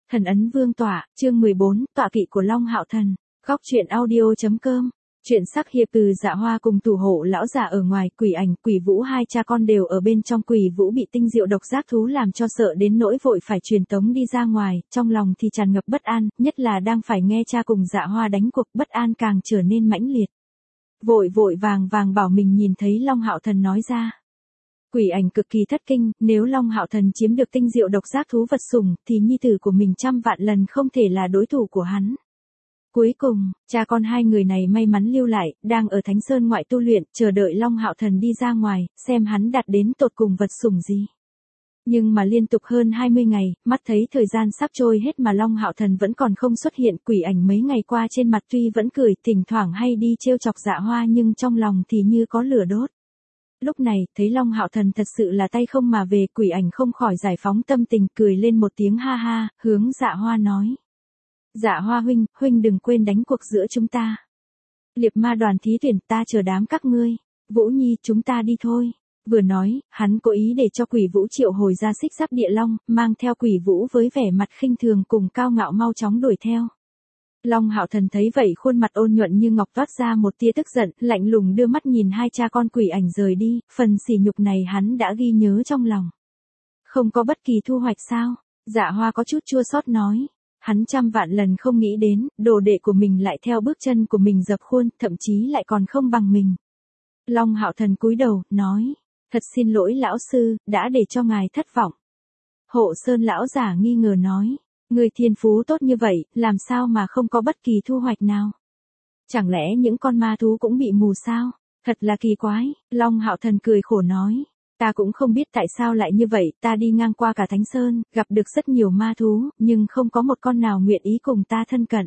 Thần ấn vương tọa, chương 14, tọa kỵ của Long Hạo Thần. Góc truyện audio.com. Chuyện sắc hiệp từ Dạ Hoa cùng thủ hộ lão giả ở ngoài, Quỷ Ảnh, Quỷ Vũ hai cha con đều ở bên trong. Quỷ Vũ bị tinh diệu độc giác thú làm cho sợ đến nỗi vội phải truyền tống đi ra ngoài, trong lòng thì tràn ngập bất an, nhất là đang phải nghe cha cùng Dạ Hoa đánh cuộc, bất an càng trở nên mãnh liệt. Vội vàng bảo mình nhìn thấy Long Hạo Thần nói ra. Quỷ Ảnh cực kỳ thất kinh, nếu Long Hạo Thần chiếm được tinh diệu độc giác thú vật sủng, thì nhi tử của mình trăm vạn lần không thể là đối thủ của hắn. Cuối cùng, cha con hai người này may mắn lưu lại, đang ở Thánh Sơn ngoại tu luyện, chờ đợi Long Hạo Thần đi ra ngoài, xem hắn đạt đến tột cùng vật sủng gì. Nhưng mà liên tục hơn 20 ngày, mắt thấy thời gian sắp trôi hết mà Long Hạo Thần vẫn còn không xuất hiện. Quỷ Ảnh mấy ngày qua trên mặt tuy vẫn cười, thỉnh thoảng hay đi trêu chọc Dạ Hoa nhưng trong lòng thì như có lửa đốt. Lúc này, thấy Long Hạo Thần thật sự là tay không mà về, Quỷ Ảnh không khỏi giải phóng tâm tình, cười lên một tiếng ha ha, hướng Dạ Hoa nói. Dạ Hoa huynh đừng quên đánh cuộc giữa chúng ta. Liệp ma đoàn thí tuyển, ta chờ đám các ngươi. Vũ Nhi, chúng ta đi thôi. Vừa nói, hắn cố ý để cho Quỷ Vũ triệu hồi ra xích giáp địa long, mang theo Quỷ Vũ với vẻ mặt khinh thường cùng cao ngạo mau chóng đuổi theo. Long Hạo Thần thấy vậy khuôn mặt ôn nhuận như ngọc toát ra một tia tức giận, lạnh lùng đưa mắt nhìn hai cha con Quỷ Ảnh rời đi, phần sỉ nhục này hắn đã ghi nhớ trong lòng. Không có bất kỳ thu hoạch sao? Dạ Hoa có chút chua xót nói. Hắn trăm vạn lần không nghĩ đến, đồ đệ của mình lại theo bước chân của mình dập khuôn, thậm chí lại còn không bằng mình. Long Hạo Thần cúi đầu, nói, thật xin lỗi lão sư, đã để cho ngài thất vọng. Hộ Sơn lão giả nghi ngờ nói. Người thiên phú tốt như vậy, làm sao mà không có bất kỳ thu hoạch nào? Chẳng lẽ những con ma thú cũng bị mù sao? Thật là kỳ quái. Long Hạo Thần cười khổ nói. Ta cũng không biết tại sao lại như vậy, ta đi ngang qua cả Thánh Sơn, gặp được rất nhiều ma thú, nhưng không có một con nào nguyện ý cùng ta thân cận.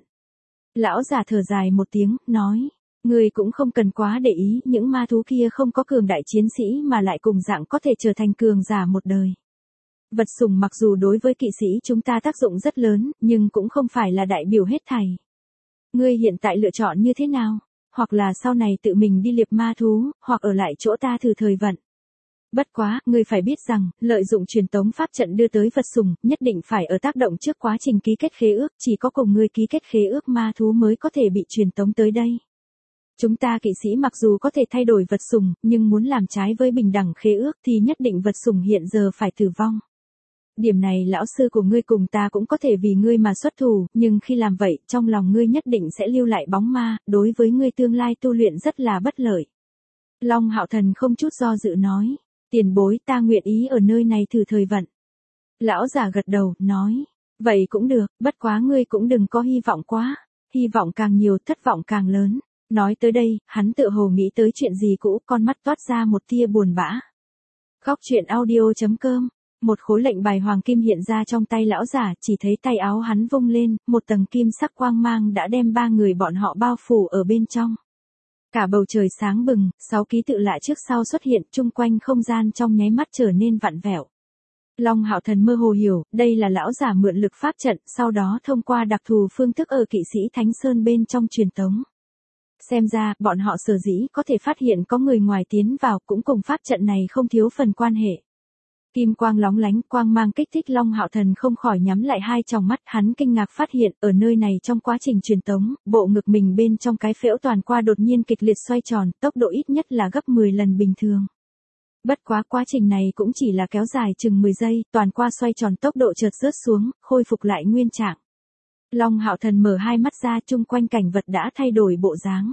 Lão giả thở dài một tiếng, nói. Người cũng không cần quá để ý, những ma thú kia không có cường đại chiến sĩ mà lại cùng dạng có thể trở thành cường giả một đời. Vật sủng mặc dù đối với kỵ sĩ chúng ta tác dụng rất lớn, nhưng cũng không phải là đại biểu hết thảy. Ngươi hiện tại lựa chọn như thế nào? Hoặc là sau này tự mình đi liệp ma thú, hoặc ở lại chỗ ta thử thời vận. Bất quá, ngươi phải biết rằng, lợi dụng truyền tống pháp trận đưa tới vật sủng, nhất định phải ở tác động trước quá trình ký kết khế ước, chỉ có cùng ngươi ký kết khế ước ma thú mới có thể bị truyền tống tới đây. Chúng ta kỵ sĩ mặc dù có thể thay đổi vật sủng, nhưng muốn làm trái với bình đẳng khế ước thì nhất định vật sủng hiện giờ phải tử vong. Điểm này lão sư của ngươi cùng ta cũng có thể vì ngươi mà xuất thủ, nhưng khi làm vậy, trong lòng ngươi nhất định sẽ lưu lại bóng ma, đối với ngươi tương lai tu luyện rất là bất lợi. Long Hạo Thần không chút do dự nói, tiền bối ta nguyện ý ở nơi này thử thời vận. Lão giả gật đầu, nói, vậy cũng được, bất quá ngươi cũng đừng có hy vọng quá, hy vọng càng nhiều thất vọng càng lớn. Nói tới đây, hắn tự hồ nghĩ tới chuyện gì cũ, con mắt toát ra một tia buồn bã. Góc truyện audio.com. Một khối lệnh bài hoàng kim hiện ra trong tay lão giả, chỉ thấy tay áo hắn vung lên, một tầng kim sắc quang mang đã đem ba người bọn họ bao phủ ở bên trong. Cả bầu trời sáng bừng, 6 ký tự lạ trước sau xuất hiện, chung quanh không gian trong nháy mắt trở nên vặn vẹo. Long Hạo Thần mơ hồ hiểu, đây là lão giả mượn lực pháp trận, sau đó thông qua đặc thù phương thức ở kỵ sĩ Thánh Sơn bên trong truyền tống. Xem ra, bọn họ sở dĩ có thể phát hiện có người ngoài tiến vào cũng cùng pháp trận này không thiếu phần quan hệ. Kim quang lóng lánh, quang mang kích thích Long Hạo Thần không khỏi nhắm lại hai tròng mắt, hắn kinh ngạc phát hiện, ở nơi này trong quá trình truyền tống, bộ ngực mình bên trong cái phễu toàn qua đột nhiên kịch liệt xoay tròn, tốc độ ít nhất là gấp 10 lần bình thường. Bất quá quá trình này cũng chỉ là kéo dài chừng 10 giây, toàn qua xoay tròn tốc độ chợt rớt xuống, khôi phục lại nguyên trạng. Long Hạo Thần mở hai mắt ra, chung quanh cảnh vật đã thay đổi bộ dáng.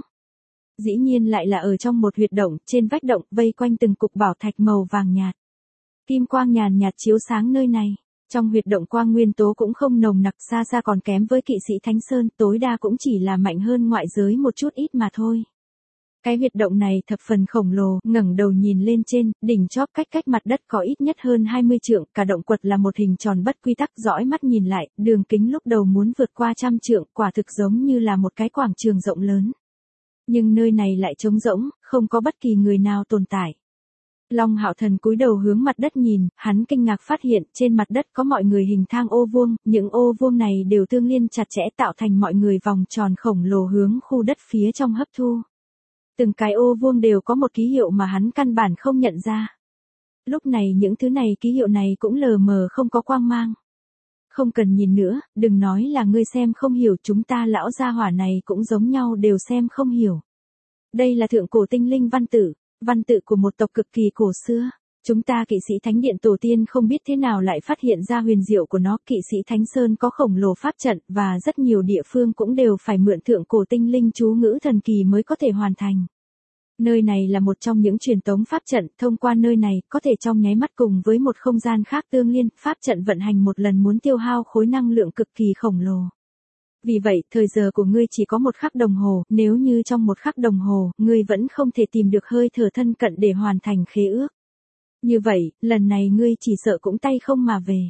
Dĩ nhiên lại là ở trong một huyệt động, trên vách động, vây quanh từng cục bảo thạch màu vàng nhạt. Kim quang nhàn nhạt chiếu sáng nơi này. Trong huyệt động quang nguyên tố cũng không nồng nặc, xa còn kém với kỵ sĩ Thánh Sơn, tối đa cũng chỉ là mạnh hơn ngoại giới một chút ít mà thôi. Cái huyệt động này thập phần khổng lồ, ngẩng đầu nhìn lên trên, đỉnh chóp cách mặt đất có ít nhất hơn 20 trượng, cả động quật là một hình tròn bất quy tắc, dõi mắt nhìn lại, đường kính lúc đầu muốn vượt qua 100 trượng, quả thực giống như là một cái quảng trường rộng lớn. Nhưng nơi này lại trống rỗng, không có bất kỳ người nào tồn tại. Long Hạo Thần cúi đầu hướng mặt đất nhìn, hắn kinh ngạc phát hiện, trên mặt đất có mọi người hình thang ô vuông, những ô vuông này đều tương liên chặt chẽ tạo thành mọi người vòng tròn khổng lồ hướng khu đất phía trong hấp thu. Từng cái ô vuông đều có một ký hiệu mà hắn căn bản không nhận ra. Lúc này những thứ này ký hiệu này cũng lờ mờ không có quang mang. Không cần nhìn nữa, đừng nói là ngươi xem không hiểu, chúng ta lão gia hỏa này cũng giống nhau đều xem không hiểu. Đây là thượng cổ tinh linh văn tự của một tộc cực kỳ cổ xưa. Chúng ta kỵ sĩ thánh điện tổ tiên không biết thế nào lại phát hiện ra huyền diệu của nó, kỵ sĩ thánh sơn có khổng lồ pháp trận và rất nhiều địa phương cũng đều phải mượn thượng cổ tinh linh chú ngữ thần kỳ mới có thể hoàn thành. Nơi này là một trong những truyền tống pháp trận, thông qua nơi này, có thể trong nháy mắt cùng với một không gian khác tương liên, pháp trận vận hành một lần muốn tiêu hao khối năng lượng cực kỳ khổng lồ. Vì vậy, thời giờ của ngươi chỉ có 1 khắc đồng hồ, nếu như trong 1 khắc đồng hồ, ngươi vẫn không thể tìm được hơi thở thân cận để hoàn thành khế ước. Như vậy, lần này ngươi chỉ sợ cũng tay không mà về.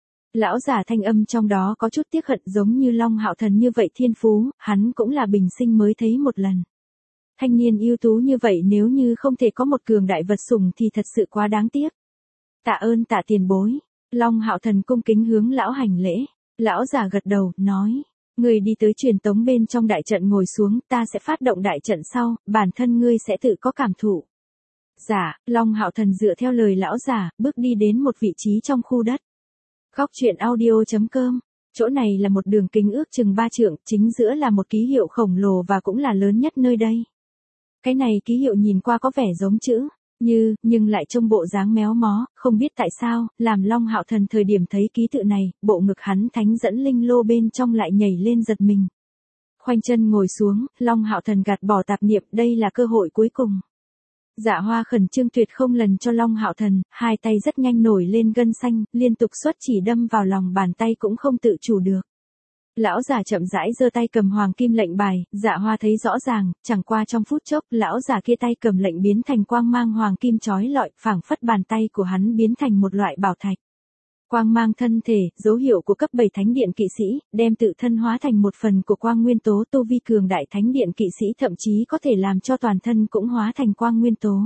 Lão giả thanh âm trong đó có chút tiếc hận, giống như Long Hạo Thần như vậy thiên phú, hắn cũng là bình sinh mới thấy một lần. Thanh niên ưu tú như vậy nếu như không thể có một cường đại vật sủng thì thật sự quá đáng tiếc. Tạ ơn tạ tiền bối. Long Hạo Thần cung kính hướng lão hành lễ. Lão giả gật đầu, nói. Ngươi đi tới truyền tống bên trong đại trận ngồi xuống, ta sẽ phát động đại trận sau, bản thân ngươi sẽ tự có cảm thụ. Dạ, Long Hạo Thần dựa theo lời lão giả, bước đi đến một vị trí trong khu đất. Góc truyện audio.com. Chỗ này là một đường kính ước chừng 3 trượng, chính giữa là một ký hiệu khổng lồ và cũng là lớn nhất nơi đây. Cái này ký hiệu nhìn qua có vẻ giống chữ như, nhưng lại trông bộ dáng méo mó, không biết tại sao, làm Long Hạo Thần thời điểm thấy ký tự này, bộ ngực hắn thánh dẫn linh lô bên trong lại nhảy lên giật mình. Khoanh chân ngồi xuống, Long Hạo Thần gạt bỏ tạp niệm, đây là cơ hội cuối cùng. Dạ Hoa khẩn trương tuyệt không lần cho Long Hạo Thần, hai tay rất nhanh nổi lên gân xanh, liên tục xuất chỉ đâm vào lòng bàn tay cũng không tự chủ được. Lão giả chậm rãi giơ tay cầm hoàng kim lệnh bài, Dạ Hoa thấy rõ ràng, chẳng qua trong phút chốc, lão giả kia tay cầm lệnh biến thành quang mang hoàng kim chói lọi, phảng phất bàn tay của hắn biến thành một loại bảo thạch. Quang mang thân thể, dấu hiệu của cấp 7 thánh điện kỵ sĩ, đem tự thân hóa thành một phần của quang nguyên tố, tu vi cường đại thánh điện kỵ sĩ thậm chí có thể làm cho toàn thân cũng hóa thành quang nguyên tố.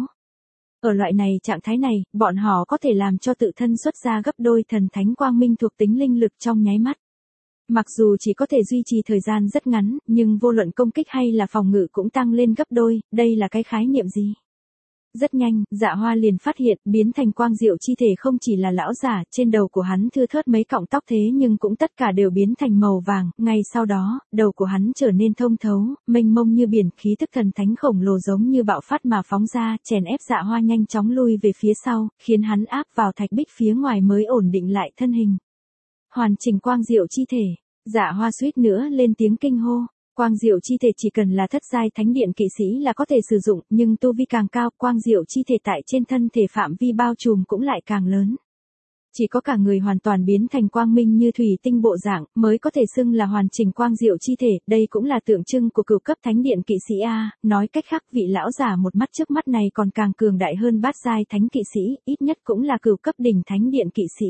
Ở loại này trạng thái này, bọn họ có thể làm cho tự thân xuất ra gấp đôi thần thánh quang minh thuộc tính linh lực trong nháy mắt. Mặc dù chỉ có thể duy trì thời gian rất ngắn, nhưng vô luận công kích hay là phòng ngự cũng tăng lên gấp đôi, đây là cái khái niệm gì? Rất nhanh, Dạ Hoa liền phát hiện, biến thành quang diệu chi thể không chỉ là lão giả, trên đầu của hắn thưa thớt mấy cọng tóc thế nhưng cũng tất cả đều biến thành màu vàng, ngay sau đó, đầu của hắn trở nên thông thấu, mênh mông như biển, khí tức thần thánh khổng lồ giống như bạo phát mà phóng ra, chèn ép Dạ Hoa nhanh chóng lui về phía sau, khiến hắn áp vào thạch bích phía ngoài mới ổn định lại thân hình. Hoàn chỉnh quang diệu chi thể, Dạ Hoa suýt nữa lên tiếng kinh hô. Quang diệu chi thể chỉ cần là thất giai thánh điện kỵ sĩ là có thể sử dụng, nhưng tu vi càng cao, quang diệu chi thể tại trên thân thể phạm vi bao trùm cũng lại càng lớn. Chỉ có cả người hoàn toàn biến thành quang minh như thủy tinh bộ dạng, mới có thể xưng là hoàn chỉnh quang diệu chi thể, đây cũng là tượng trưng của cửu cấp thánh điện kỵ sĩ A, nói cách khác vị lão giả một mắt trước mắt này còn càng cường đại hơn bát giai thánh kỵ sĩ, ít nhất cũng là cửu cấp đỉnh thánh điện kỵ sĩ.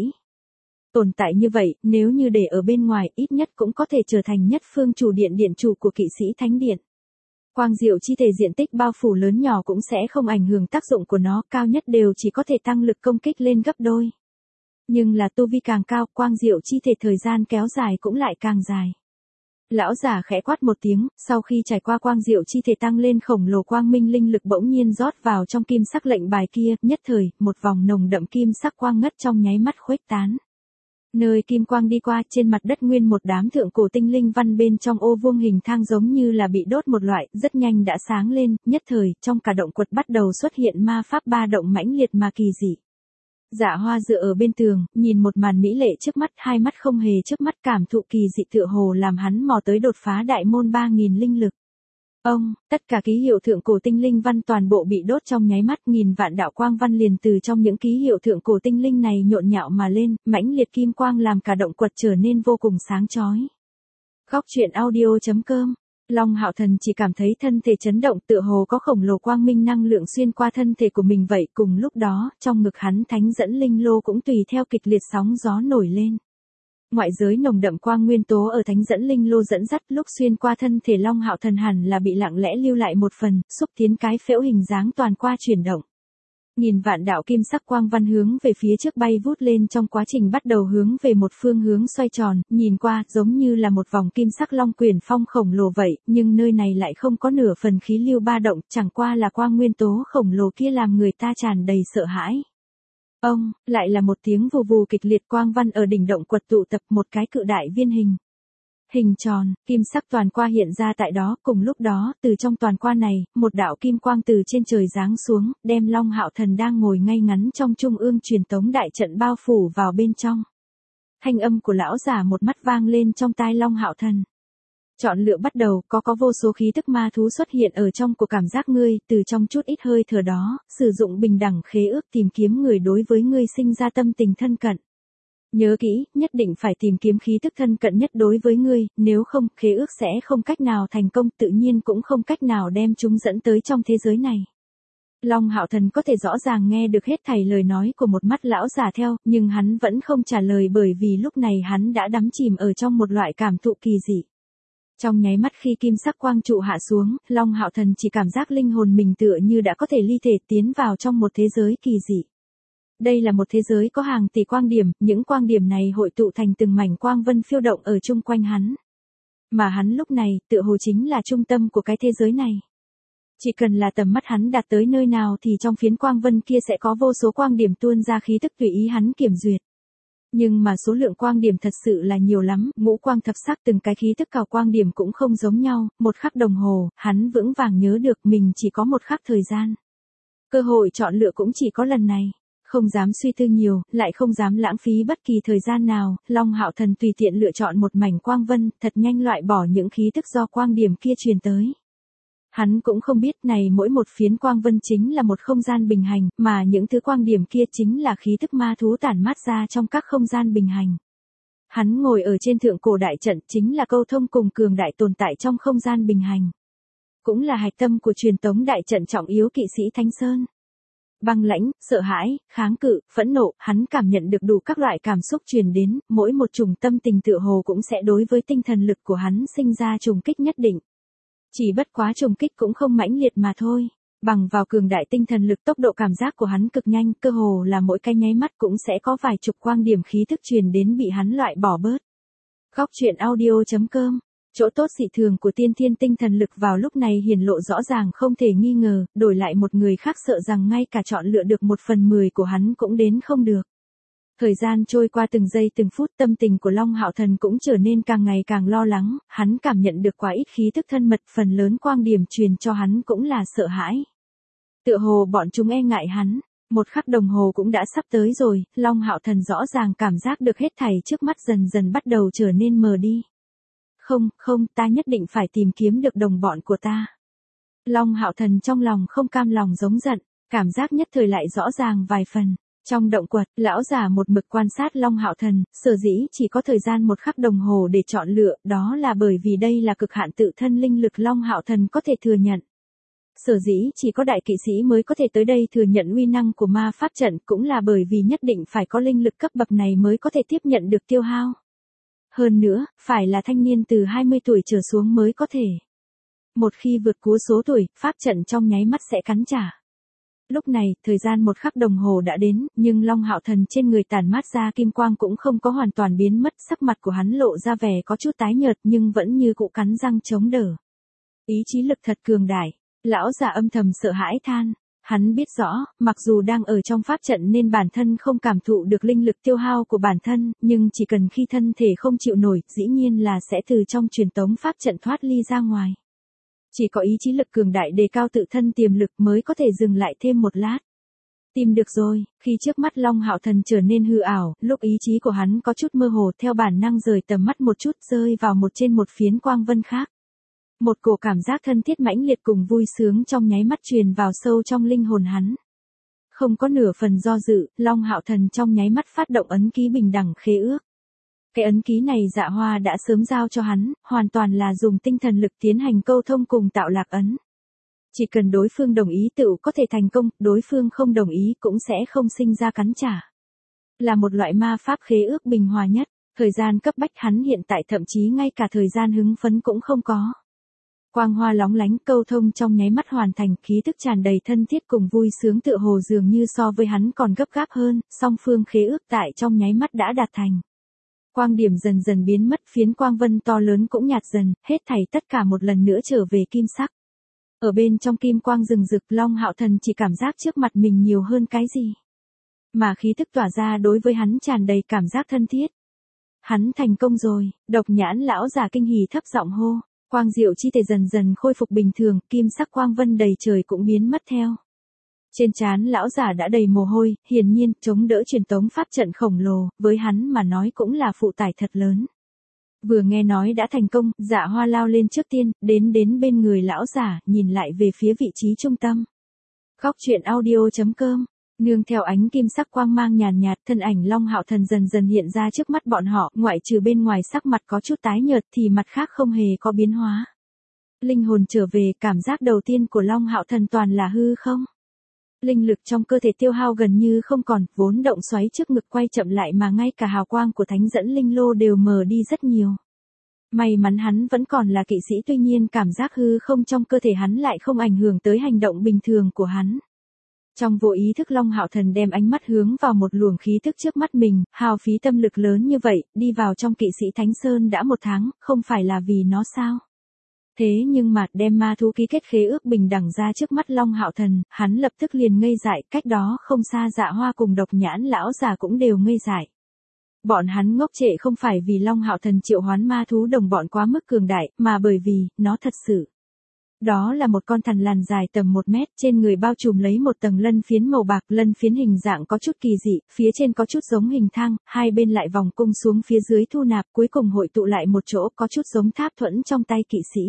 Tồn tại như vậy, nếu như để ở bên ngoài, ít nhất cũng có thể trở thành nhất phương chủ điện điện chủ của kỵ sĩ thánh điện. Quang diệu chi thể diện tích bao phủ lớn nhỏ cũng sẽ không ảnh hưởng tác dụng của nó, cao nhất đều chỉ có thể tăng lực công kích lên gấp đôi. Nhưng là tu vi càng cao, quang diệu chi thể thời gian kéo dài cũng lại càng dài. Lão giả khẽ quát một tiếng, sau khi trải qua quang diệu chi thể tăng lên khổng lồ quang minh linh lực bỗng nhiên rót vào trong kim sắc lệnh bài kia, nhất thời, một vòng nồng đậm kim sắc quang ngất trong nháy mắt khuếch tán. Nơi kim quang đi qua, trên mặt đất nguyên một đám thượng cổ tinh linh văn bên trong ô vuông hình thang giống như là bị đốt một loại, rất nhanh đã sáng lên, nhất thời, trong cả động quật bắt đầu xuất hiện ma pháp ba động mãnh liệt mà kỳ dị. Dạ Hoa dựa ở bên tường, nhìn một màn mỹ lệ trước mắt, hai mắt không hề trước mắt, cảm thụ kỳ dị tựa hồ làm hắn mò tới đột phá đại môn 3000 linh lực. Tất cả ký hiệu thượng cổ tinh linh văn toàn bộ bị đốt trong nháy mắt, nghìn vạn đạo quang văn liền từ trong những ký hiệu thượng cổ tinh linh này nhộn nhạo mà lên, mãnh liệt kim quang làm cả động quật trở nên vô cùng sáng chói. Góc truyện audio.com. Long Hạo Thần chỉ cảm thấy thân thể chấn động, tựa hồ có khổng lồ quang minh năng lượng xuyên qua thân thể của mình vậy, cùng lúc đó, trong ngực hắn thánh dẫn linh lô cũng tùy theo kịch liệt sóng gió nổi lên. Ngoại giới nồng đậm quang nguyên tố ở thánh dẫn linh lô dẫn dắt, lúc xuyên qua thân thể Long Hạo Thần hẳn là bị lặng lẽ lưu lại một phần, xúc tiến cái phễu hình dáng toàn qua chuyển động. Nghìn vạn đạo kim sắc quang văn hướng về phía trước bay vút lên, trong quá trình bắt đầu hướng về một phương hướng xoay tròn, nhìn qua giống như là một vòng kim sắc long quyển phong khổng lồ vậy, nhưng nơi này lại không có nửa phần khí lưu ba động, chẳng qua là quang nguyên tố khổng lồ kia làm người ta tràn đầy sợ hãi. Ông, lại là một tiếng vù vù kịch liệt, quang văn ở đỉnh động quật tụ tập một cái cự đại viên hình tròn, kim sắc toàn qua hiện ra tại đó. Cùng lúc đó, từ trong toàn qua này, một đạo kim quang từ trên trời giáng xuống, đem Long Hạo Thần đang ngồi ngay ngắn trong trung ương truyền tống đại trận bao phủ vào bên trong. Thanh âm của lão giả một mắt vang lên trong tai Long Hạo Thần. Chọn lựa bắt đầu, có vô số khí tức ma thú xuất hiện ở trong của cảm giác ngươi, từ trong chút ít hơi thở đó, sử dụng bình đẳng khế ước tìm kiếm người đối với ngươi sinh ra tâm tình thân cận. Nhớ kỹ, nhất định phải tìm kiếm khí tức thân cận nhất đối với ngươi, nếu không, khế ước sẽ không cách nào thành công, tự nhiên cũng không cách nào đem chúng dẫn tới trong thế giới này. Long Hạo Thần có thể rõ ràng nghe được hết thảy lời nói của một mắt lão già theo, nhưng hắn vẫn không trả lời bởi vì lúc này hắn đã đắm chìm ở trong một loại cảm thụ kỳ dị. Trong nháy mắt khi kim sắc quang trụ hạ xuống, Long Hạo Thần chỉ cảm giác linh hồn mình tựa như đã có thể ly thể tiến vào trong một thế giới kỳ dị. Đây là một thế giới có hàng tỷ quang điểm, những quang điểm này hội tụ thành từng mảnh quang vân phiêu động ở chung quanh hắn. Mà hắn lúc này, tựa hồ chính là trung tâm của cái thế giới này. Chỉ cần là tầm mắt hắn đạt tới nơi nào thì trong phiến quang vân kia sẽ có vô số quang điểm tuôn ra khí tức tùy ý hắn kiểm duyệt. Nhưng mà số lượng quang điểm thật sự là nhiều lắm, ngũ quang thập sắc từng cái khí tức cào quang điểm cũng không giống nhau, một khắc đồng hồ, hắn vững vàng nhớ được mình chỉ có một khắc thời gian. Cơ hội chọn lựa cũng chỉ có lần này. Không dám suy tư nhiều, lại không dám lãng phí bất kỳ thời gian nào, Long Hạo Thần tùy tiện lựa chọn một mảnh quang vân, thật nhanh loại bỏ những khí tức do quang điểm kia truyền tới. Hắn cũng không biết này mỗi một phiến quang vân chính là một không gian bình hành, mà những thứ quang điểm kia chính là khí tức ma thú tản mát ra trong các không gian bình hành. Hắn ngồi ở trên thượng cổ đại trận chính là câu thông cùng cường đại tồn tại trong không gian bình hành. Cũng là hạch tâm của truyền tống đại trận trọng yếu kỵ sĩ Thánh Sơn. Băng lãnh, sợ hãi, kháng cự, phẫn nộ, hắn cảm nhận được đủ các loại cảm xúc truyền đến, mỗi một chủng tâm tình tựa hồ cũng sẽ đối với tinh thần lực của hắn sinh ra trùng kích nhất định. Chỉ bất quá trùng kích cũng không mãnh liệt mà thôi. Bằng vào cường đại tinh thần lực, tốc độ cảm giác của hắn cực nhanh, cơ hồ là mỗi cái nháy mắt cũng sẽ có vài chục quang điểm khí thức truyền đến bị hắn loại bỏ bớt. Góc truyện audio.com. Chỗ tốt dị thường của tiên thiên tinh thần lực vào lúc này hiển lộ rõ ràng không thể nghi ngờ, đổi lại một người khác sợ rằng ngay cả chọn lựa được 1/10 của hắn cũng đến không được. Thời gian trôi qua từng giây từng phút, tâm tình của Long Hạo Thần cũng trở nên càng ngày càng lo lắng, hắn cảm nhận được quá ít khí thức thân mật, phần lớn quang điểm truyền cho hắn cũng là sợ hãi. Tựa hồ bọn chúng e ngại hắn. Một khắc đồng hồ cũng đã sắp tới rồi, Long Hạo Thần rõ ràng cảm giác được hết thảy trước mắt dần dần bắt đầu trở nên mờ đi. Không, ta nhất định phải tìm kiếm được đồng bọn của ta. Long Hạo Thần trong lòng không cam lòng giống giận, cảm giác nhất thời lại rõ ràng vài phần. Trong động quật, lão già một mực quan sát Long Hạo Thần, sở dĩ chỉ có thời gian một khắc đồng hồ để chọn lựa, đó là bởi vì đây là cực hạn tự thân linh lực Long Hạo Thần có thể thừa nhận. Sở dĩ chỉ có đại kỵ sĩ mới có thể tới đây thừa nhận uy năng của ma pháp trận, cũng là bởi vì nhất định phải có linh lực cấp bậc này mới có thể tiếp nhận được tiêu hao. Hơn nữa, phải là thanh niên từ 20 tuổi trở xuống mới có thể. Một khi vượt quá số tuổi, pháp trận trong nháy mắt sẽ cắn trả. Lúc này, thời gian một khắc đồng hồ đã đến, nhưng Long Hạo Thần trên người tản mát ra kim quang cũng không có hoàn toàn biến mất, sắc mặt của hắn lộ ra vẻ có chút tái nhợt nhưng vẫn như cũ cắn răng chống đỡ. Ý chí lực thật cường đại, lão già âm thầm sợ hãi than. Hắn biết rõ, mặc dù đang ở trong pháp trận nên bản thân không cảm thụ được linh lực tiêu hao của bản thân, nhưng chỉ cần khi thân thể không chịu nổi, dĩ nhiên là sẽ từ trong truyền tống pháp trận thoát ly ra ngoài. Chỉ có ý chí lực cường đại đề cao tự thân tiềm lực mới có thể dừng lại thêm một lát. Tìm được rồi, khi trước mắt Long Hạo Thần trở nên hư ảo, lúc ý chí của hắn có chút mơ hồ, theo bản năng rời tầm mắt một chút, rơi vào trên một phiến quang vân khác. Một cổ cảm giác thân thiết mãnh liệt cùng vui sướng trong nháy mắt truyền vào sâu trong linh hồn hắn. Không có nửa phần do dự, Long Hạo Thần trong nháy mắt phát động ấn ký bình đẳng khế ước. Cái ấn ký này Dạ Hoa đã sớm giao cho hắn, hoàn toàn là dùng tinh thần lực tiến hành câu thông cùng tạo lạc ấn. Chỉ cần đối phương đồng ý tựu có thể thành công, đối phương không đồng ý cũng sẽ không sinh ra cắn trả. Là một loại ma pháp khế ước bình hòa nhất, thời gian cấp bách hắn hiện tại thậm chí ngay cả thời gian hứng phấn cũng không có. Quang hoa lóng lánh, câu thông trong nháy mắt hoàn thành, khí tức tràn đầy thân thiết cùng vui sướng tựa hồ dường như so với hắn còn gấp gáp hơn, song phương khế ước tại trong nháy mắt đã đạt thành. Quang điểm dần dần biến mất, phiến quang vân to lớn cũng nhạt dần, hết thảy tất cả một lần nữa trở về kim sắc. Ở bên trong kim quang rừng rực, Long Hạo Thần chỉ cảm giác trước mặt mình nhiều hơn cái gì. mà khí tức tỏa ra đối với hắn tràn đầy cảm giác thân thiết. Hắn thành công rồi, Độc Nhãn lão già kinh hỉ thấp giọng hô. Quang diệu chi thể dần dần khôi phục bình thường, kim sắc quang vân đầy trời cũng biến mất theo. Trên trán lão giả đã đầy mồ hôi, hiển nhiên, chống đỡ truyền tống pháp trận khổng lồ, với hắn mà nói cũng là phụ tải thật lớn. Vừa nghe nói đã thành công, Dạ Hoa lao lên trước tiên, đến bên người lão giả, nhìn lại về phía vị trí trung tâm. Góc truyện audio.com. Nương theo ánh kim sắc quang mang nhàn nhạt, thân ảnh Long Hạo Thần dần dần hiện ra trước mắt bọn họ, ngoại trừ bên ngoài sắc mặt có chút tái nhợt thì mặt khác không hề có biến hóa. Linh hồn trở về, cảm giác đầu tiên của Long Hạo Thần toàn là hư không. Linh lực trong cơ thể tiêu hao gần như không còn, vốn động xoáy trước ngực quay chậm lại mà ngay cả hào quang của thánh dẫn linh lô đều mờ đi rất nhiều. May mắn hắn vẫn còn là kỵ sĩ, tuy nhiên cảm giác hư không trong cơ thể hắn lại không ảnh hưởng tới hành động bình thường của hắn. Trong vô ý thức Long Hạo Thần đem ánh mắt hướng vào một luồng khí thức trước mắt mình, hao phí tâm lực lớn như vậy, đi vào trong kỵ sĩ Thánh Sơn đã 1 tháng, không phải là vì nó sao? Thế nhưng mà đem ma thú ký kết khế ước bình đẳng ra trước mắt Long Hạo Thần, hắn lập tức liền ngây dại, cách đó không xa Dạ Hoa cùng Độc Nhãn lão già cũng đều ngây dại. Bọn hắn ngốc trệ không phải vì Long Hạo Thần triệu hoán ma thú đồng bọn quá mức cường đại, mà bởi vì, nó thật sự. Đó là một con thằn lằn dài tầm 1 mét, trên người bao trùm lấy một tầng lân phiến màu bạc, lân phiến hình dạng có chút kỳ dị, phía trên có chút giống hình thang, hai bên lại vòng cung xuống phía dưới thu nạp, cuối cùng hội tụ lại một chỗ, có chút giống tháp thuẫn trong tay kỵ sĩ.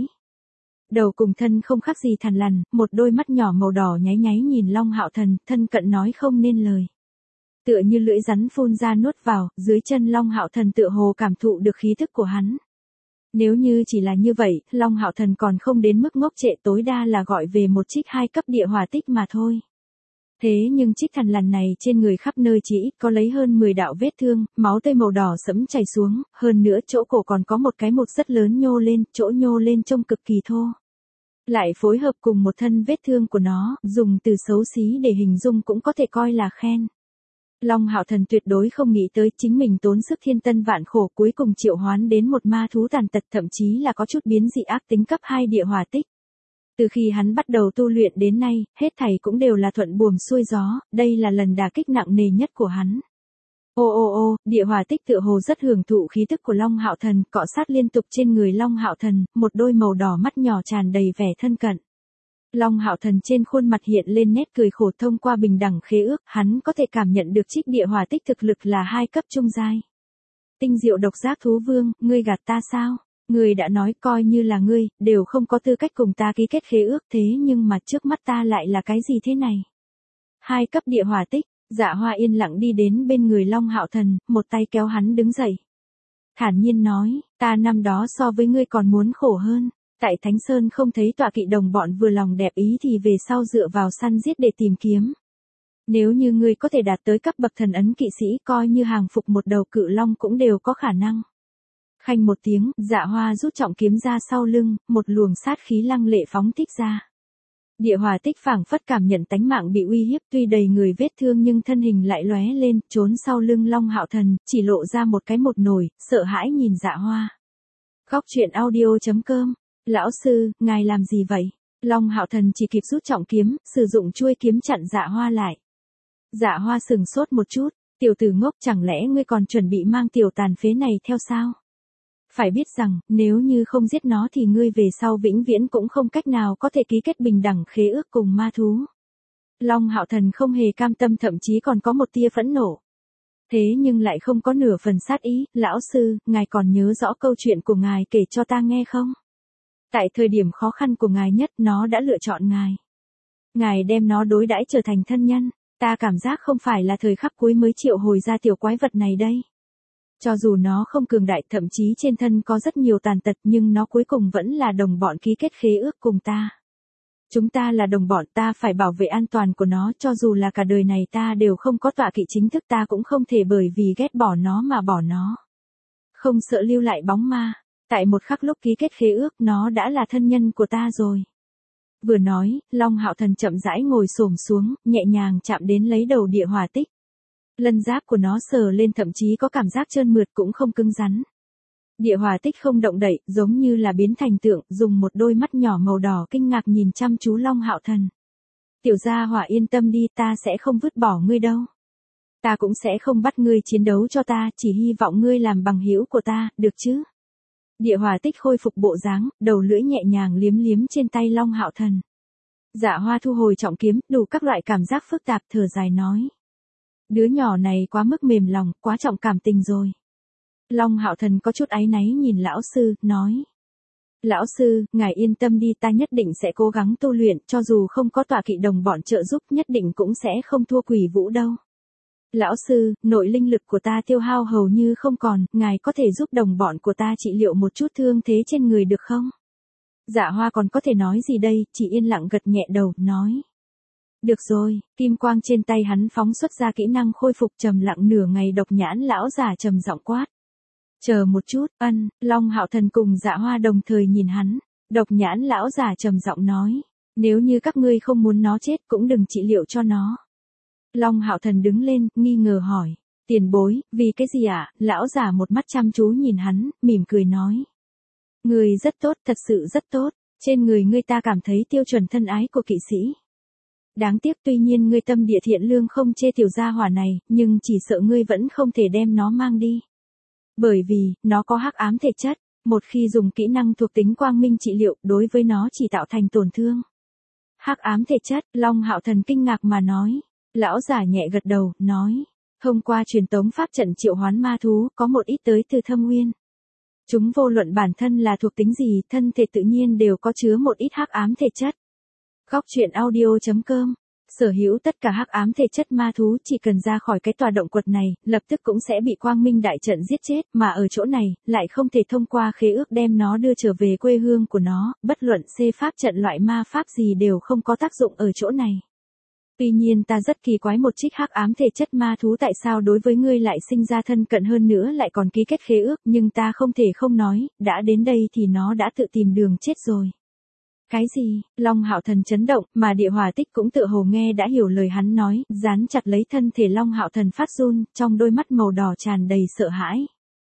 Đầu cùng thân không khác gì thằn lằn, một đôi mắt nhỏ màu đỏ nháy nháy nhìn Long Hạo Thần, thân cận nói không nên lời. Tựa như lưỡi rắn phun ra nuốt vào, dưới chân Long Hạo Thần tựa hồ cảm thụ được khí thức của hắn. Nếu như chỉ là như vậy, Long Hạo Thần còn không đến mức ngốc trệ, tối đa là gọi về một trích 2 cấp địa hỏa tích mà thôi. Thế nhưng trích thằn lằn này trên người khắp nơi chỉ ít có lấy hơn 10 đạo vết thương, máu tươi màu đỏ sẫm chảy xuống, hơn nữa chỗ cổ còn có một cái một rất lớn nhô lên, chỗ nhô lên trông cực kỳ thô. Lại phối hợp cùng một thân vết thương của nó, dùng từ xấu xí để hình dung cũng có thể coi là khen. Long Hạo Thần tuyệt đối không nghĩ tới chính mình tốn sức thiên tân vạn khổ cuối cùng triệu hoán đến một ma thú tàn tật, thậm chí là có chút biến dị ác tính cấp 2 địa hỏa tích. Từ khi hắn bắt đầu tu luyện đến nay, hết thảy cũng đều là thuận buồm xuôi gió, đây là lần đả kích nặng nề nhất của hắn. Ô, địa hỏa tích tựa hồ rất hưởng thụ khí tức của Long Hạo Thần, cọ sát liên tục trên người Long Hạo Thần, một đôi màu đỏ mắt nhỏ tràn đầy vẻ thân cận. Long Hạo Thần trên khuôn mặt hiện lên nét cười khổ, thông qua bình đẳng khế ước, hắn có thể cảm nhận được trích địa hỏa tích thực lực là 2 cấp trung giai. Tinh diệu độc giác thú vương, ngươi gạt ta sao? Ngươi đã nói coi như là ngươi, đều không có tư cách cùng ta ký kết khế ước, thế nhưng mà trước mắt ta lại là cái gì thế này? 2 cấp địa hỏa tích, Dạ Hoa yên lặng đi đến bên người Long Hạo Thần, một tay kéo hắn đứng dậy. Thản nhiên nói, ta năm đó so với ngươi còn muốn khổ hơn. Tại Thánh Sơn không thấy tọa kỵ đồng bọn vừa lòng đẹp ý thì về sau dựa vào săn giết để tìm kiếm. Nếu như ngươi có thể đạt tới cấp bậc thần ấn kỵ sĩ, coi như hàng phục một đầu cự long cũng đều có khả năng. Khanh một tiếng, Dạ Hoa rút trọng kiếm ra sau lưng, một luồng sát khí lăng lệ phóng thích ra. Địa hỏa tích phảng phất cảm nhận tánh mạng bị uy hiếp, tuy đầy người vết thương nhưng thân hình lại lóe lên, trốn sau lưng Long Hạo Thần, chỉ lộ ra một cái một nồi, sợ hãi nhìn Dạ Hoa. Góc truyện audio.com. Lão sư, ngài làm gì vậy? Long Hạo Thần chỉ kịp rút trọng kiếm, sử dụng chuôi kiếm chặn Dạ Hoa lại. Dạ Hoa sừng sốt một chút, tiểu tử ngốc, chẳng lẽ ngươi còn chuẩn bị mang tiểu tàn phế này theo sao? Phải biết rằng, nếu như không giết nó thì ngươi về sau vĩnh viễn cũng không cách nào có thể ký kết bình đẳng khế ước cùng ma thú. Long Hạo Thần không hề cam tâm, thậm chí còn có một tia phẫn nộ. Thế nhưng lại không có nửa phần sát ý, lão sư, ngài còn nhớ rõ câu chuyện của ngài kể cho ta nghe không? Tại thời điểm khó khăn của ngài nhất, nó đã lựa chọn ngài. Ngài đem nó đối đãi trở thành thân nhân, ta cảm giác không phải là thời khắc cuối mới triệu hồi ra tiểu quái vật này đây. Cho dù nó không cường đại, thậm chí trên thân có rất nhiều tàn tật, nhưng nó cuối cùng vẫn là đồng bọn ký kết khế ước cùng ta. Chúng ta là đồng bọn, ta phải bảo vệ an toàn của nó, cho dù là cả đời này ta đều không có tọa kỵ chính thức, ta cũng không thể bởi vì ghét bỏ nó mà bỏ nó. Không sợ lưu lại bóng ma. Tại một khắc lúc ký kết khế ước, nó đã là thân nhân của ta rồi. Vừa nói, Long Hạo Thần chậm rãi ngồi xổm xuống, nhẹ nhàng chạm đến lấy đầu địa hỏa tích. Lân giáp của nó sờ lên thậm chí có cảm giác trơn mượt, cũng không cứng rắn. Địa hỏa tích không động đậy, giống như là biến thành tượng, dùng một đôi mắt nhỏ màu đỏ kinh ngạc nhìn chăm chú Long Hạo Thần. Tiểu gia hỏa yên tâm đi, ta sẽ không vứt bỏ ngươi đâu. Ta cũng sẽ không bắt ngươi chiến đấu cho ta, chỉ hy vọng ngươi làm bằng hữu của ta, được chứ? Địa Hỏa Tích khôi phục bộ dáng, đầu lưỡi nhẹ nhàng liếm liếm trên tay Long Hạo Thần. Dạ Hoa thu hồi trọng kiếm, đủ các loại cảm giác phức tạp, thở dài nói. Đứa nhỏ này quá mức mềm lòng, quá trọng cảm tình rồi. Long Hạo Thần có chút áy náy nhìn lão sư, nói. Lão sư, ngài yên tâm đi, ta nhất định sẽ cố gắng tu luyện, cho dù không có tọa kỵ đồng bọn trợ giúp, nhất định cũng sẽ không thua Quỷ Vũ đâu. Lão sư, nội linh lực của ta tiêu hao hầu như không còn, ngài có thể giúp đồng bọn của ta trị liệu một chút thương thế trên người được không? Dạ Hoa còn có thể nói gì đây, chỉ yên lặng gật nhẹ đầu, nói. Được rồi, kim quang trên tay hắn phóng xuất ra kỹ năng khôi phục, trầm lặng nửa ngày. Độc Nhãn lão giả trầm giọng quát. Chờ một chút, Long Hạo Thần cùng Dạ Hoa đồng thời nhìn hắn. Độc Nhãn lão giả trầm giọng nói. Nếu như các ngươi không muốn nó chết cũng đừng trị liệu cho nó. Long Hạo Thần đứng lên, nghi ngờ hỏi. Tiền bối, vì cái gì ạ? Lão giả một mắt chăm chú nhìn hắn, mỉm cười nói. Người rất tốt, thật sự rất tốt. Trên người ngươi ta cảm thấy tiêu chuẩn thân ái của kỵ sĩ. Đáng tiếc tuy nhiên ngươi tâm địa thiện lương không chê tiểu gia hỏa này, nhưng chỉ sợ ngươi vẫn không thể đem nó mang đi. Bởi vì, nó có hắc ám thể chất, một khi dùng kỹ năng thuộc tính quang minh trị liệu, đối với nó chỉ tạo thành tổn thương. Hắc ám thể chất, Long Hạo Thần kinh ngạc mà nói. Lão giả nhẹ gật đầu, nói. Hôm qua truyền tống pháp trận triệu hoán ma thú, có một ít tới từ Thâm Nguyên. Chúng vô luận bản thân là thuộc tính gì, thân thể tự nhiên đều có chứa một ít hắc ám thể chất. Góc truyện audio.com. Sở hữu tất cả hắc ám thể chất ma thú chỉ cần ra khỏi cái tòa động quật này, lập tức cũng sẽ bị quang minh đại trận giết chết, mà ở chỗ này, lại không thể thông qua khế ước đem nó đưa trở về quê hương của nó, bất luận xê pháp trận loại ma pháp gì đều không có tác dụng ở chỗ này. Tuy nhiên ta rất kỳ quái một trích hắc ám thể chất ma thú tại sao đối với ngươi lại sinh ra thân cận hơn nữa lại còn ký kết khế ước, nhưng ta không thể không nói, đã đến đây thì nó đã tự tìm đường chết rồi. Cái gì? Long Hạo Thần chấn động, mà Địa Hỏa Tích cũng tự hồ nghe đã hiểu lời hắn nói, dán chặt lấy thân thể Long Hạo Thần phát run, trong đôi mắt màu đỏ tràn đầy sợ hãi.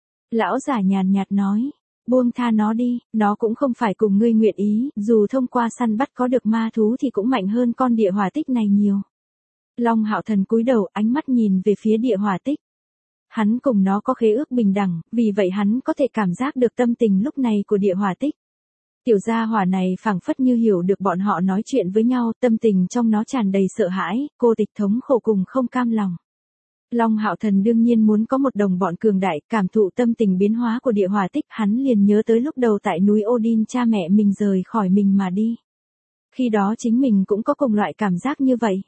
Lão giả nhàn nhạt nói, buông tha nó đi, nó cũng không phải cùng ngươi nguyện ý, dù thông qua săn bắt có được ma thú thì cũng mạnh hơn con Địa Hỏa Tích này nhiều. Long Hạo Thần cúi đầu, ánh mắt nhìn về phía Địa Hỏa Tích. Hắn cùng nó có khế ước bình đẳng, vì vậy hắn có thể cảm giác được tâm tình lúc này của Địa Hỏa Tích. Tiểu gia hỏa này phảng phất như hiểu được bọn họ nói chuyện với nhau, tâm tình trong nó tràn đầy sợ hãi, cô tịch thống khổ cùng không cam lòng. Long Hạo Thần đương nhiên muốn có một đồng bọn cường đại, cảm thụ tâm tình biến hóa của Địa Hỏa Tích, hắn liền nhớ tới lúc đầu tại núi Odin cha mẹ mình rời khỏi mình mà đi. Khi đó chính mình cũng có cùng loại cảm giác như vậy.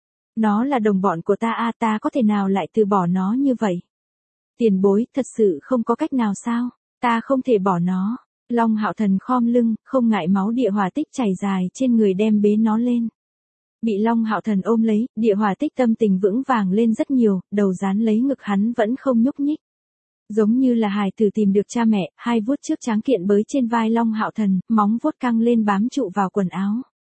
Nó là đồng bọn của ta ta có thể nào lại từ bỏ nó như vậy? Tiền bối, thật sự không có cách nào sao? Ta không thể bỏ nó. Long Hạo Thần khom lưng, không ngại máu Địa Hỏa Tích chảy dài trên người đem bế nó lên. Bị Long Hạo Thần ôm lấy, Địa Hỏa Tích tâm tình vững vàng lên rất nhiều, đầu dán lấy ngực hắn vẫn không nhúc nhích. Giống như là hài tử tìm được cha mẹ, hai vuốt trước tráng kiện bới trên vai Long Hạo Thần, móng vuốt căng lên bám trụ vào quần áo.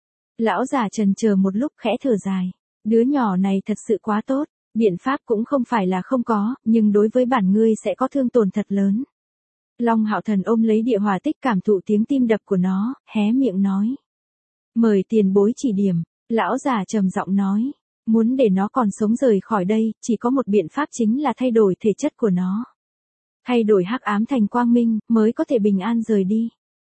Lão già trần chờ một lúc khẽ thở dài. Đứa nhỏ này thật sự quá tốt, biện pháp cũng không phải là không có, nhưng đối với bản ngươi sẽ có thương tổn thật lớn. Long Hạo Thần ôm lấy Địa Hỏa Tích cảm thụ tiếng tim đập của nó, hé miệng nói. Mời tiền bối chỉ điểm, lão già trầm giọng nói. Muốn để nó còn sống rời khỏi đây, chỉ có một biện pháp chính là thay đổi thể chất của nó. Thay đổi hắc ám thành quang minh, mới có thể bình an rời đi.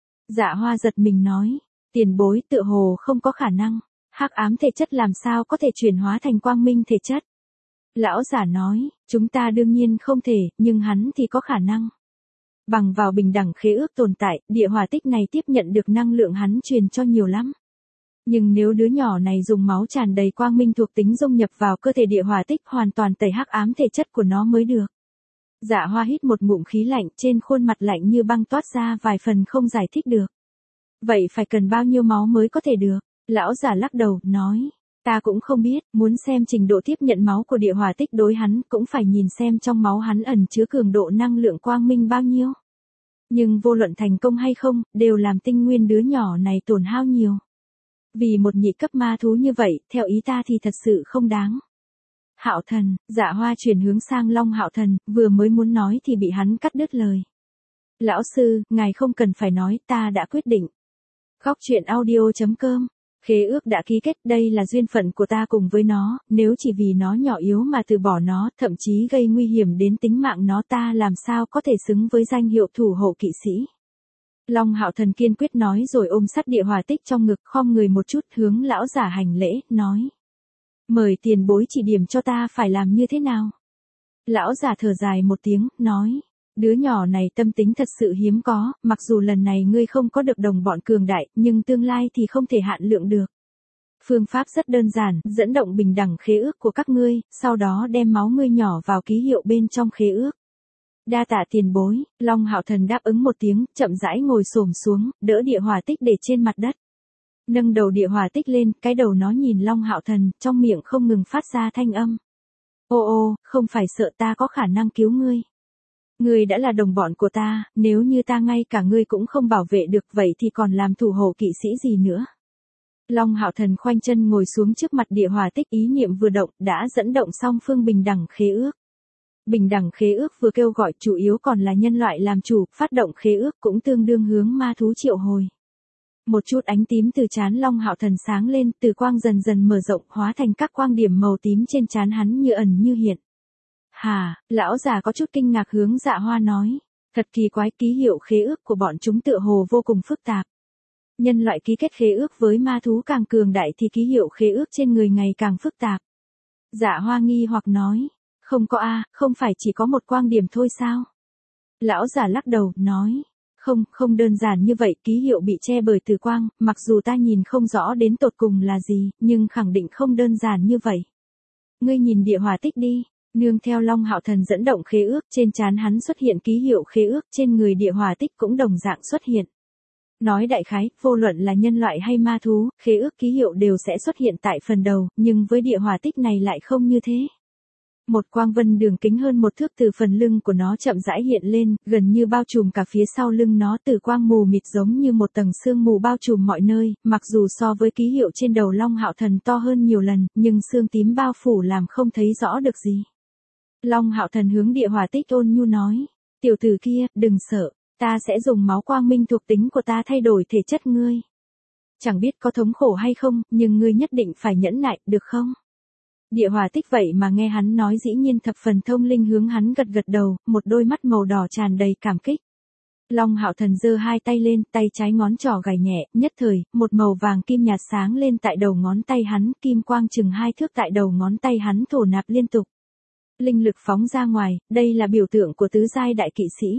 Dạ Hoa giật mình nói. Tiền bối tựa hồ không có khả năng. Hắc ám thể chất làm sao có thể chuyển hóa thành quang minh thể chất? Lão giả nói, chúng ta đương nhiên không thể, nhưng hắn thì có khả năng. Bằng vào bình đẳng khế ước tồn tại, Địa Hỏa Tích này tiếp nhận được năng lượng hắn truyền cho nhiều lắm. Nhưng nếu đứa nhỏ này dùng máu tràn đầy quang minh thuộc tính dung nhập vào cơ thể Địa Hỏa Tích, hoàn toàn tẩy hắc ám thể chất của nó mới được. Dạ Hoa hít một ngụm khí lạnh, trên khuôn mặt lạnh như băng toát ra vài phần không giải thích được. Vậy phải cần bao nhiêu máu mới có thể được? Lão giả lắc đầu, nói. Ta cũng không biết, muốn xem trình độ tiếp nhận máu của Địa Hỏa Tích đối hắn, cũng phải nhìn xem trong máu hắn ẩn chứa cường độ năng lượng quang minh bao nhiêu. Nhưng vô luận thành công hay không, đều làm tinh nguyên đứa nhỏ này tổn hao nhiều. Vì một nhị cấp ma thú như vậy, theo ý ta thì thật sự không đáng. Hạo Thần, Dạ Hoa chuyển hướng sang Long Hạo Thần, vừa mới muốn nói thì bị hắn cắt đứt lời. Lão sư, ngài không cần phải nói, ta đã quyết định. Góc truyện audio.com Khế ước đã ký kết, đây là duyên phận của ta cùng với nó, nếu chỉ vì nó nhỏ yếu mà từ bỏ nó, thậm chí gây nguy hiểm đến tính mạng nó, ta làm sao có thể xứng với danh hiệu thủ hộ kỵ sĩ. Long Hạo Thần kiên quyết nói rồi ôm sát Địa Hỏa Tích trong ngực, khom người một chút hướng lão giả hành lễ, nói. Mời tiền bối chỉ điểm cho ta phải làm như thế nào. Lão giả thở dài một tiếng, nói. Đứa nhỏ này tâm tính thật sự hiếm có, mặc dù lần này ngươi không có được đồng bọn cường đại, nhưng tương lai thì không thể hạn lượng được. Phương pháp rất đơn giản, dẫn động bình đẳng khế ước của các ngươi, sau đó đem máu ngươi nhỏ vào ký hiệu bên trong khế ước. Đa tạ tiền bối, Long Hạo Thần đáp ứng một tiếng, chậm rãi ngồi xổm xuống, đỡ Địa Hỏa Tích để trên mặt đất. Nâng đầu Địa Hỏa Tích lên, cái đầu nó nhìn Long Hạo Thần, trong miệng không ngừng phát ra thanh âm. Ô ô, không phải sợ ta có khả năng cứu ngươi. Ngươi đã là đồng bọn của ta, nếu như ta ngay cả ngươi cũng không bảo vệ được vậy thì còn làm thủ hộ kỵ sĩ gì nữa. Long Hạo Thần khoanh chân ngồi xuống trước mặt Địa Hỏa Tích, ý niệm vừa động, đã dẫn động song phương bình đẳng khế ước. Bình đẳng khế ước vừa kêu gọi chủ yếu còn là nhân loại làm chủ, phát động khế ước cũng tương đương hướng ma thú triệu hồi. Một chút ánh tím từ trán Long Hạo Thần sáng lên, từ quang dần dần mở rộng hóa thành các quang điểm màu tím trên trán hắn như ẩn như hiện. Hà, lão già có chút kinh ngạc hướng Dạ Hoa nói. Thật kỳ quái, ký hiệu khế ước của bọn chúng tựa hồ vô cùng phức tạp. Nhân loại ký kết khế ước với ma thú càng cường đại thì ký hiệu khế ước trên người ngày càng phức tạp. Dạ Hoa nghi hoặc nói. Không có a, không phải chỉ có một quang điểm thôi sao? Lão già lắc đầu, nói. Không đơn giản như vậy, ký hiệu bị che bởi từ quang, mặc dù ta nhìn không rõ đến tột cùng là gì, nhưng khẳng định không đơn giản như vậy. Ngươi nhìn Địa Hỏa Tích đi. Nương theo Long Hạo Thần dẫn động khế ước, trên trán hắn xuất hiện ký hiệu khế ước, trên người Địa Hỏa Tích cũng đồng dạng xuất hiện. Nói đại khái, vô luận là nhân loại hay ma thú, khế ước ký hiệu đều sẽ xuất hiện tại phần đầu, nhưng với Địa Hỏa Tích này lại không như thế. Một quang vân đường kính hơn một thước từ phần lưng của nó chậm rãi hiện lên, gần như bao trùm cả phía sau lưng nó, từ quang mù mịt giống như một tầng sương mù bao trùm mọi nơi, mặc dù so với ký hiệu trên đầu Long Hạo Thần to hơn nhiều lần, nhưng sương tím bao phủ làm không thấy rõ được gì. Long Hạo Thần hướng Địa Hỏa Tích ôn nhu nói, tiểu tử kia, đừng sợ, ta sẽ dùng máu quang minh thuộc tính của ta thay đổi thể chất ngươi. Chẳng biết có thống khổ hay không, nhưng ngươi nhất định phải nhẫn nại, được không? Địa Hỏa Tích vậy mà nghe hắn nói dĩ nhiên thập phần thông linh, hướng hắn gật gật đầu, một đôi mắt màu đỏ tràn đầy cảm kích. Long Hạo Thần giơ hai tay lên, tay trái ngón trỏ gảy nhẹ, nhất thời, một màu vàng kim nhạt sáng lên tại đầu ngón tay hắn, kim quang chừng 2 thước tại đầu ngón tay hắn thổ nạp liên tục. Linh lực phóng ra ngoài, đây là biểu tượng của tứ giai đại kỵ sĩ.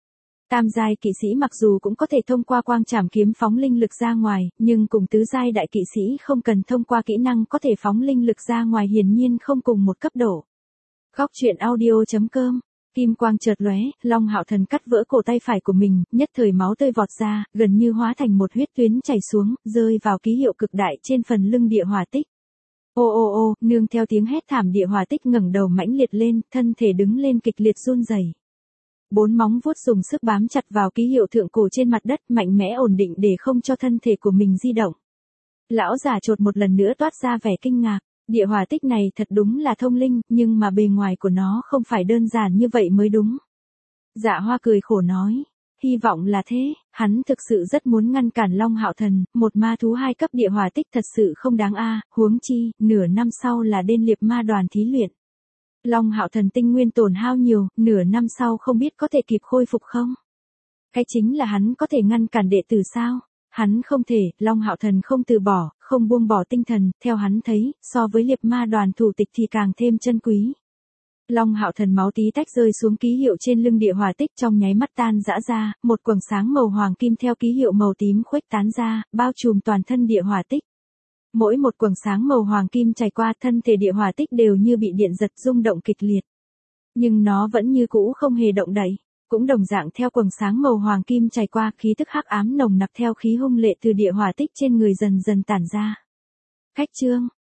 Tam giai kỵ sĩ mặc dù cũng có thể thông qua quang trảm kiếm phóng linh lực ra ngoài, nhưng cùng tứ giai đại kỵ sĩ không cần thông qua kỹ năng có thể phóng linh lực ra ngoài, hiển nhiên không cùng một cấp độ. Góc truyện audio.com. Kim quang chợt lóe, Long Hạo Thần cắt vỡ cổ tay phải của mình, nhất thời máu tươi vọt ra, gần như hóa thành một huyết tuyến chảy xuống, rơi vào ký hiệu cực đại trên phần lưng Địa Hỏa Tích. Ô ô ô, nương theo tiếng hét thảm, Địa Hỏa Tích ngẩng đầu mãnh liệt lên, thân thể đứng lên kịch liệt run rẩy. 4 móng vuốt dùng sức bám chặt vào ký hiệu thượng cổ trên mặt đất, mạnh mẽ ổn định để không cho thân thể của mình di động. Lão già chột một lần nữa toát ra vẻ kinh ngạc, Địa Hỏa Tích này thật đúng là thông linh, nhưng mà bề ngoài của nó không phải đơn giản như vậy mới đúng. Dạ Hoa cười khổ nói, hy vọng là thế, hắn thực sự rất muốn ngăn cản Long Hạo Thần, một ma thú 2 cấp Địa Hỏa Tích thật sự không đáng huống chi, nửa năm sau là Đên Liệp Ma đoàn thí luyện. Long Hạo Thần tinh nguyên tổn hao nhiều, nửa năm sau không biết có thể kịp khôi phục không? Cái chính là hắn có thể ngăn cản đệ tử sao? Hắn không thể, Long Hạo Thần không từ bỏ, không buông bỏ tinh thần, theo hắn thấy, so với Liệp Ma đoàn thủ tịch thì càng thêm chân quý. Long Hạo Thần máu tí tách rơi xuống ký hiệu trên lưng Địa Hỏa Tích, trong nháy mắt tan rã ra, một quầng sáng màu hoàng kim theo ký hiệu màu tím khuếch tán ra, bao trùm toàn thân Địa Hỏa Tích. Mỗi một quầng sáng màu hoàng kim trải qua, thân thể Địa Hỏa Tích đều như bị điện giật rung động kịch liệt. Nhưng nó vẫn như cũ không hề động đậy, cũng đồng dạng theo quầng sáng màu hoàng kim trải qua, khí tức hắc ám nồng nặc theo khí hung lệ từ Địa Hỏa Tích trên người dần dần tản ra. Khách chương